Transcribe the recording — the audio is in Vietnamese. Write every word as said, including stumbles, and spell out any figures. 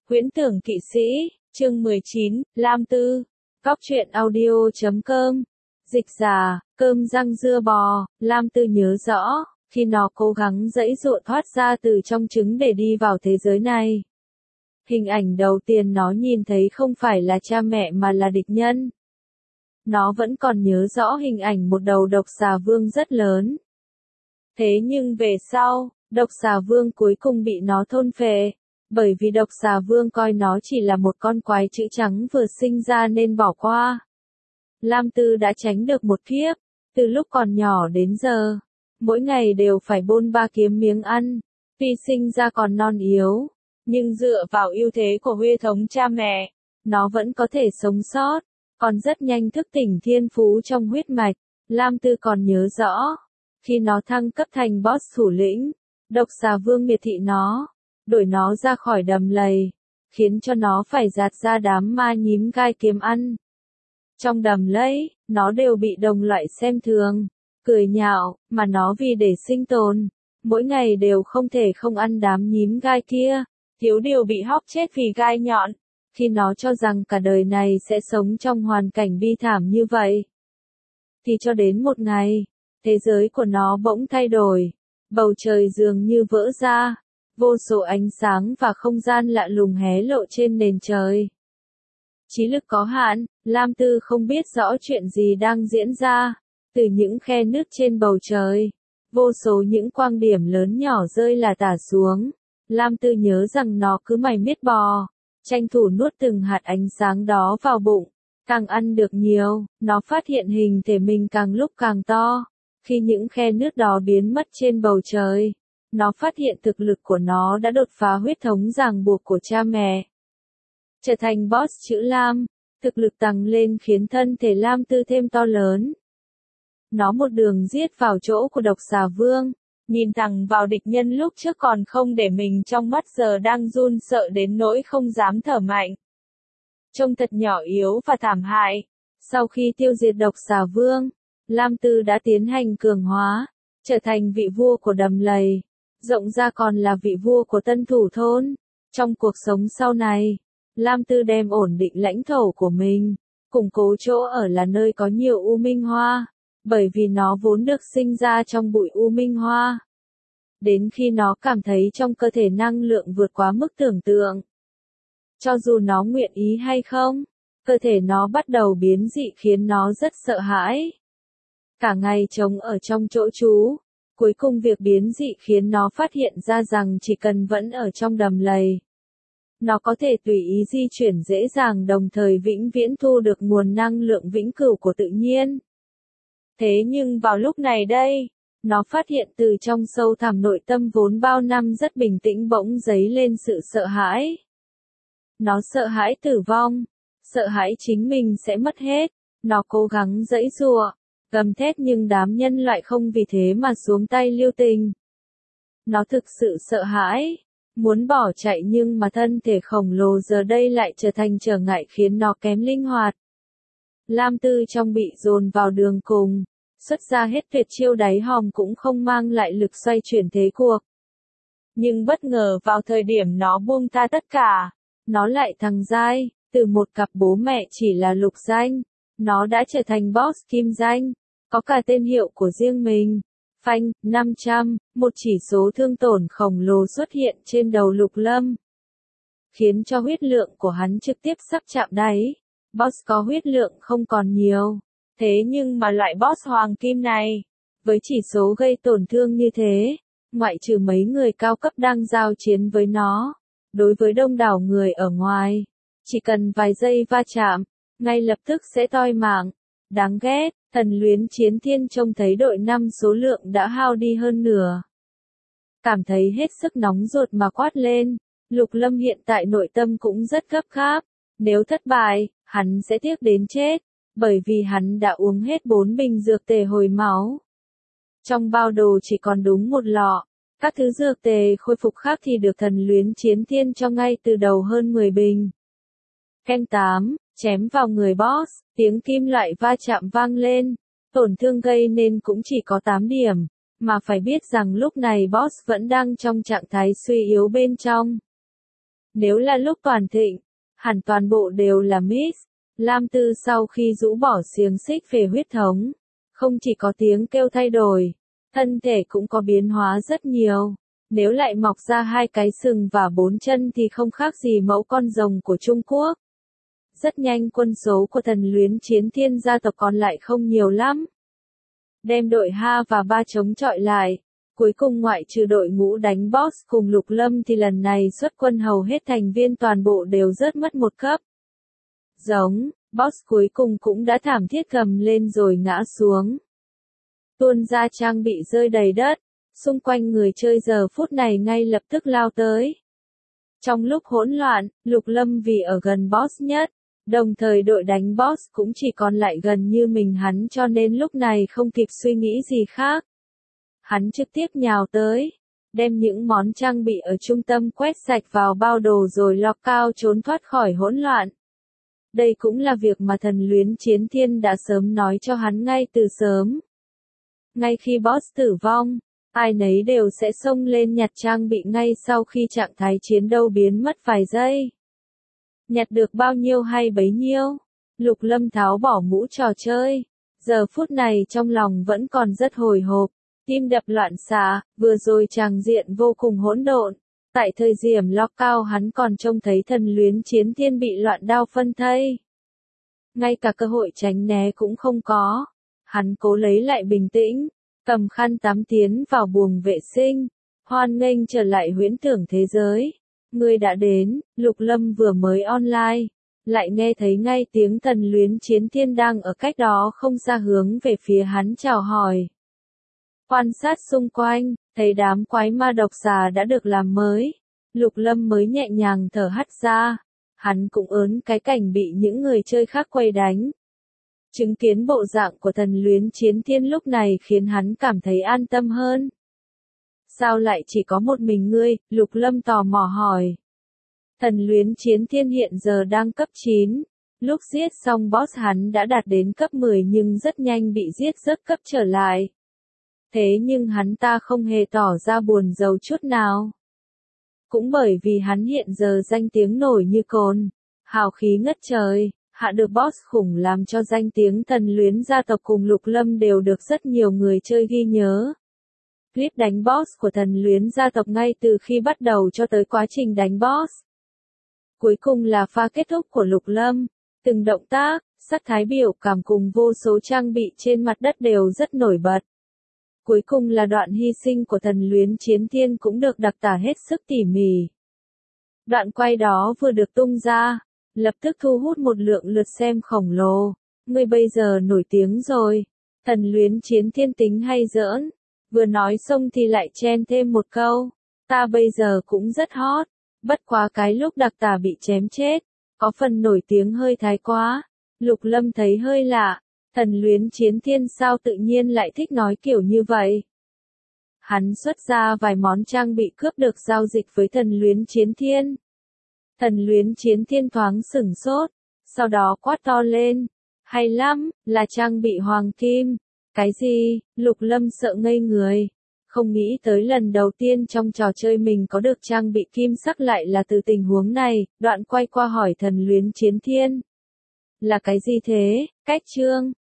Huyễn Tưởng Kỵ Sĩ, chương mười chín, Lam Tư, Cóc truyện audio chấm com, dịch giả, cơm rang dưa bò. Lam Tư nhớ rõ, khi nó cố gắng giãy giụa thoát ra từ trong trứng để đi vào thế giới này. Hình ảnh đầu tiên nó nhìn thấy không phải là cha mẹ mà là địch nhân. Nó vẫn còn nhớ rõ hình ảnh một đầu độc xà vương rất lớn. Thế nhưng về sau, độc xà vương cuối cùng bị nó thôn phệ, bởi vì độc xà vương coi nó chỉ là một con quái chữ trắng vừa sinh ra nên bỏ qua. Lam Tư đã tránh được một kiếp, từ lúc còn nhỏ đến giờ, mỗi ngày đều phải bôn ba kiếm miếng ăn, tuy sinh ra còn non yếu, nhưng dựa vào ưu thế của huyết thống cha mẹ, nó vẫn có thể sống sót, còn rất nhanh thức tỉnh thiên phú trong huyết mạch. Lam Tư còn nhớ rõ, khi nó thăng cấp thành boss thủ lĩnh, độc xà vương miệt thị nó, đuổi nó ra khỏi đầm lầy, khiến cho nó phải dạt ra đám ma nhím gai kiếm ăn. Trong đầm lầy, nó đều bị đồng loại xem thường, cười nhạo, mà nó vì để sinh tồn, mỗi ngày đều không thể không ăn đám nhím gai kia, thiếu điều bị hóc chết vì gai nhọn, khi nó cho rằng cả đời này sẽ sống trong hoàn cảnh bi thảm như vậy. Thì cho đến một ngày, thế giới của nó bỗng thay đổi, bầu trời dường như vỡ ra, vô số ánh sáng và không gian lạ lùng hé lộ trên nền trời. Trí lực có hạn, Lam Tư không biết rõ chuyện gì đang diễn ra, từ những khe nứt trên bầu trời, vô số những quang điểm lớn nhỏ rơi là tả xuống. Lam Tư nhớ rằng nó cứ mải miết bò, tranh thủ nuốt từng hạt ánh sáng đó vào bụng, càng ăn được nhiều, nó phát hiện hình thể mình càng lúc càng to. Khi những khe nứt đó biến mất trên bầu trời, nó phát hiện thực lực của nó đã đột phá huyết thống ràng buộc của cha mẹ. Trở thành boss chữ Lam, thực lực tăng lên khiến thân thể Lam Tư thêm to lớn. Nó một đường giết vào chỗ của độc xà vương, nhìn thẳng vào địch nhân lúc trước còn không để mình trong mắt giờ đang run sợ đến nỗi không dám thở mạnh. Trông thật nhỏ yếu và thảm hại. Sau khi tiêu diệt độc xà vương, Lam Tư đã tiến hành cường hóa, trở thành vị vua của đầm lầy, rộng ra còn là vị vua của tân thủ thôn. Trong cuộc sống sau này, Lam Tư đem ổn định lãnh thổ của mình, củng cố chỗ ở là nơi có nhiều u minh hoa, bởi vì nó vốn được sinh ra trong bụi u minh hoa. Đến khi nó cảm thấy trong cơ thể năng lượng vượt quá mức tưởng tượng, cho dù nó nguyện ý hay không, cơ thể nó bắt đầu biến dị khiến nó rất sợ hãi. Cả ngày trống ở trong chỗ trú, cuối cùng việc biến dị khiến nó phát hiện ra rằng chỉ cần vẫn ở trong đầm lầy, nó có thể tùy ý di chuyển dễ dàng đồng thời vĩnh viễn thu được nguồn năng lượng vĩnh cửu của tự nhiên. Thế nhưng vào lúc này đây, nó phát hiện từ trong sâu thẳm nội tâm vốn bao năm rất bình tĩnh bỗng dấy lên sự sợ hãi. Nó sợ hãi tử vong, sợ hãi chính mình sẽ mất hết, nó cố gắng giãy giụa, gầm thét nhưng đám nhân loại không vì thế mà xuống tay lưu tình. Nó thực sự sợ hãi, muốn bỏ chạy nhưng mà thân thể khổng lồ giờ đây lại trở thành trở ngại khiến nó kém linh hoạt. Lam Tư trong bị dồn vào đường cùng, xuất ra hết tuyệt chiêu đáy hòm cũng không mang lại lực xoay chuyển thế cuộc. Nhưng bất ngờ vào thời điểm nó buông tha tất cả, nó lại thăng giai, từ một cặp bố mẹ chỉ là lục danh, nó đã trở thành boss kim danh, có cả tên hiệu của riêng mình. Phanh, năm trăm, một chỉ số thương tổn khổng lồ xuất hiện trên đầu Lục Lâm, khiến cho huyết lượng của hắn trực tiếp sắp chạm đáy. Boss có huyết lượng không còn nhiều, thế nhưng mà loại boss hoàng kim này, với chỉ số gây tổn thương như thế, ngoại trừ mấy người cao cấp đang giao chiến với nó, đối với đông đảo người ở ngoài, chỉ cần vài giây va chạm, ngay lập tức sẽ toi mạng. Đáng ghét, Thần Luyến Chiến Thiên trông thấy đội năm số lượng đã hao đi hơn nửa. Cảm thấy hết sức nóng ruột mà quát lên, Lục Lâm hiện tại nội tâm cũng rất gấp gáp, nếu thất bại, hắn sẽ tiếc đến chết, bởi vì hắn đã uống hết bốn bình dược tề hồi máu. Trong bao đồ chỉ còn đúng một lọ, các thứ dược tề khôi phục khác thì được Thần Luyến Chiến Thiên cho ngay từ đầu hơn mười bình. Canh tám, chém vào người boss, tiếng kim loại va chạm vang lên, tổn thương gây nên cũng chỉ có tám điểm, mà phải biết rằng lúc này boss vẫn đang trong trạng thái suy yếu bên trong. Nếu là lúc toàn thịnh, hẳn toàn bộ đều là Miss. Lam Tư sau khi rũ bỏ xiềng xích về huyết thống, không chỉ có tiếng kêu thay đổi, thân thể cũng có biến hóa rất nhiều. Nếu lại mọc ra hai cái sừng và bốn chân thì không khác gì mẫu con rồng của Trung Quốc. Rất nhanh quân số của thần luyến chiến thiên gia tộc còn lại không nhiều lắm. Đem đội Ha và Ba chống chọi lại. Cuối cùng ngoại trừ đội ngũ đánh boss cùng Lục Lâm thì lần này xuất quân hầu hết thành viên toàn bộ đều rớt mất một cấp. Giống, boss cuối cùng cũng đã thảm thiết gầm lên rồi ngã xuống. Tuôn ra trang bị rơi đầy đất, xung quanh người chơi giờ phút này ngay lập tức lao tới. Trong lúc hỗn loạn, Lục Lâm vì ở gần boss nhất, đồng thời đội đánh boss cũng chỉ còn lại gần như mình hắn cho nên lúc này không kịp suy nghĩ gì khác. Hắn trực tiếp nhào tới, đem những món trang bị ở trung tâm quét sạch vào bao đồ rồi lọc cao trốn thoát khỏi hỗn loạn. Đây cũng là việc mà thần luyến chiến thiên đã sớm nói cho hắn ngay từ sớm. Ngay khi boss tử vong, ai nấy đều sẽ xông lên nhặt trang bị ngay sau khi trạng thái chiến đấu biến mất vài giây. Nhặt được bao nhiêu hay bấy nhiêu, Lục Lâm tháo bỏ mũ trò chơi. Giờ phút này trong lòng vẫn còn rất hồi hộp, tim đập loạn xạ, vừa rồi tràng diện vô cùng hỗn độn. Tại thời điểm lock cao hắn còn trông thấy thần luyến chiến thiên bị loạn đao phân thây. Ngay cả cơ hội tránh né cũng không có. Hắn cố lấy lại bình tĩnh, cầm khăn tắm tiến vào buồng vệ sinh, hoan nghênh trở lại huyễn tưởng thế giới. Người đã đến, Lục Lâm vừa mới online, lại nghe thấy ngay tiếng thần luyến chiến thiên đang ở cách đó không xa hướng về phía hắn chào hỏi. Quan sát xung quanh, thấy đám quái ma độc xà đã được làm mới, Lục Lâm mới nhẹ nhàng thở hắt ra. Hắn cũng ớn cái cảnh bị những người chơi khác quay đánh. Chứng kiến bộ dạng của thần luyến chiến thiên lúc này khiến hắn cảm thấy an tâm hơn. Sao lại chỉ có một mình ngươi? Lục Lâm tò mò hỏi. Thần luyến chiến thiên hiện giờ đang cấp chín. Lúc giết xong boss hắn đã đạt đến cấp mười nhưng rất nhanh bị giết rớt cấp trở lại. Thế nhưng hắn ta không hề tỏ ra buồn rầu chút nào. Cũng bởi vì hắn hiện giờ danh tiếng nổi như cồn, hào khí ngất trời, hạ được boss khủng làm cho danh tiếng thần luyến gia tộc cùng Lục Lâm đều được rất nhiều người chơi ghi nhớ. Clip đánh boss của thần luyến gia tộc ngay từ khi bắt đầu cho tới quá trình đánh boss. Cuối cùng là pha kết thúc của Lục Lâm, từng động tác, sắc thái biểu cảm cùng vô số trang bị trên mặt đất đều rất nổi bật. Cuối cùng là đoạn hy sinh của thần luyến chiến thiên cũng được đặc tả hết sức tỉ mỉ. Đoạn quay đó vừa được tung ra, lập tức thu hút một lượng lượt xem khổng lồ. Ngươi bây giờ nổi tiếng rồi. Thần luyến chiến thiên tính hay giỡn. Vừa nói xong thì lại chen thêm một câu. Ta bây giờ cũng rất hot. Bất quá cái lúc đặc tả bị chém chết, có phần nổi tiếng hơi thái quá. Lục Lâm thấy hơi lạ. Thần luyến chiến thiên sao tự nhiên lại thích nói kiểu như vậy. Hắn xuất ra vài món trang bị cướp được giao dịch với thần luyến chiến thiên. Thần luyến chiến thiên thoáng sửng sốt, sau đó quát to lên. Hay lắm, là trang bị hoàng kim. Cái gì? Lục Lâm sợ ngây người. Không nghĩ tới lần đầu tiên trong trò chơi mình có được trang bị kim sắc lại là từ tình huống này, đoạn quay qua hỏi thần luyến chiến thiên. Là cái gì thế? Cách chương.